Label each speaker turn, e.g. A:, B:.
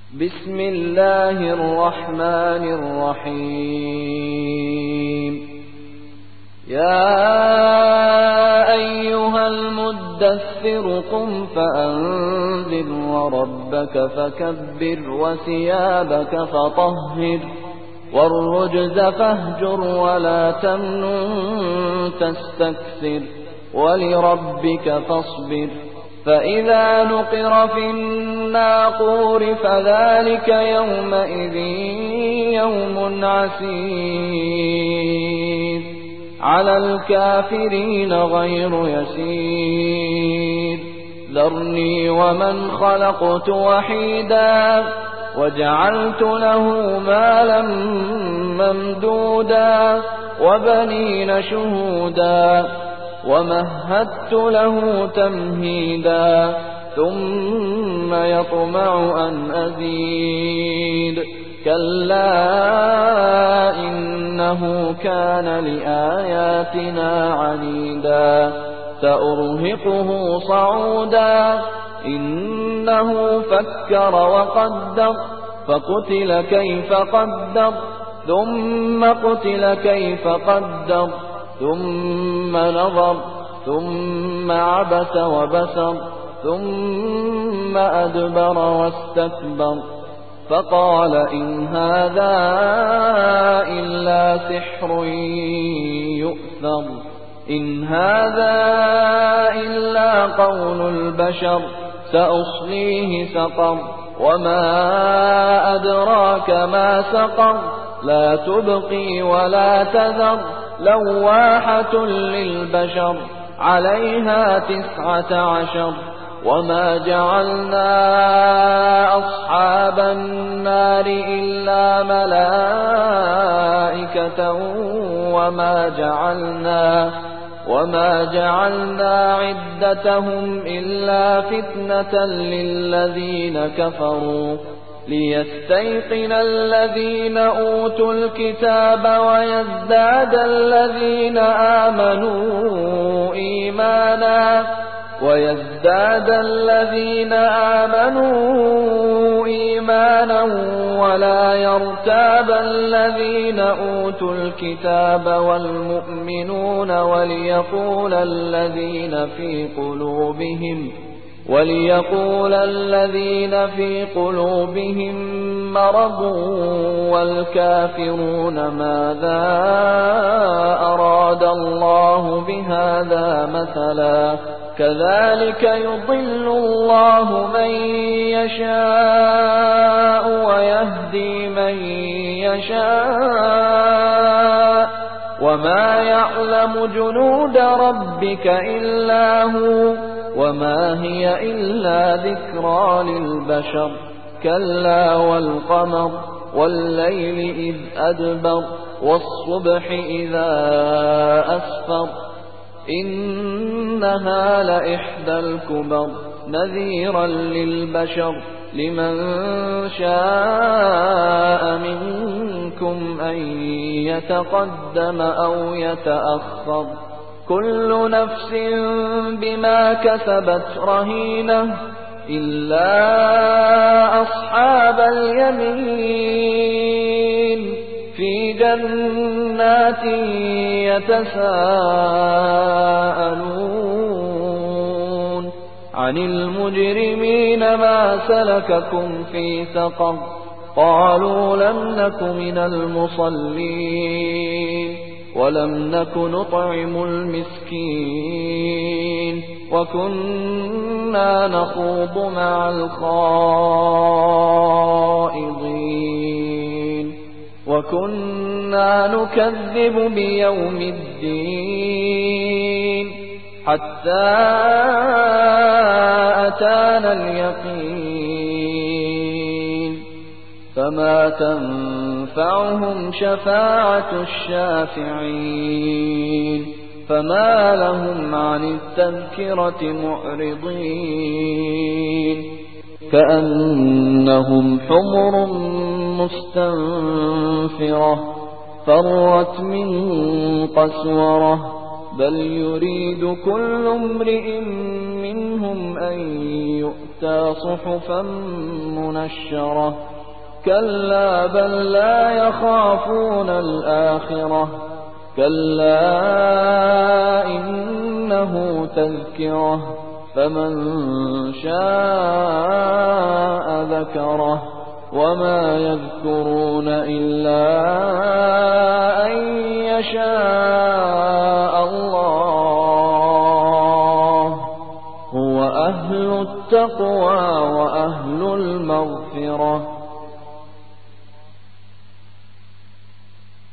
A: بسم الله الرحمن الرحيم. يا أيها المدثر قم فأنذر وربك فكبر وثيابك فطهر والرجز فاهجر ولا تمنن تستكثر ولربك فاصبر. فإذا نقر في الناقور فذلك يومئذ يوم عسير على الكافرين غير يسير. ذرني ومن خلقت وحيدا وجعلت له مالا ممدودا وبنين شهودا ومهدت له تمهيدا ثم يطمع أن أزيد. كلا إنه كان لآياتنا عنيدا سأرهقه صعودا. إنه فكر وقدر فقتل كيف قدر ثم قتل كيف قدر ثم نظر ثم عبس وبسر ثم أدبر واستكبر فقال إن هذا إلا سحر يؤثر إن هذا إلا قول البشر سأصليه سقر وما أدراك ما سقر لا تبقي ولا تذر لواحة للبشر عليها 19. وما جعلنا أصحاب النار إلا ملائكة وما جعلنا عدتهم إلا فتنة للذين كفروا ليستيقن الذين أوتوا الكتاب ويزداد الذين آمنوا إيمانا ولا يرتاب الذين أوتوا الكتاب والمؤمنون وليقول الذين في قلوبهم مرض والكافرون ماذا أراد الله بهذا مثلا كذلك يضل الله من يشاء ويهدي من يشاء وما يعلم جنود ربك إلا هو وما هي إلا ذكرى للبشر. كلا والقمر والليل إذ أدبر والصبح إذا أسفر إنها لإحدى الكبر نذيرا للبشر لمن شاء منكم أن يتقدم أو يتأخر. كل نفس بما كسبت رهينة إلا أصحاب اليمين في جنات يتساءلون عن المجرمين ما سلككم في سقر قالوا لم نك من المصلين ولم نك نطعم المسكين وكنا نخوض مع الخائضين وكنا نكذب بيوم الدين حتى أتانا اليقين فما تنفعهم شفاعة الشافعين فما لهم عن التذكرة معرضين كأنهم حمر مستنفرة فرت من قسورة بل يريد كل امرئ منهم أن يؤتى صحفا منشرة كلا بل لا يخافون الآخرة كلا إنه تذكرة فمن شاء ذكره وما يذكرون إلا أن يشاء الله هو أهل التقوى وأهل المغفرة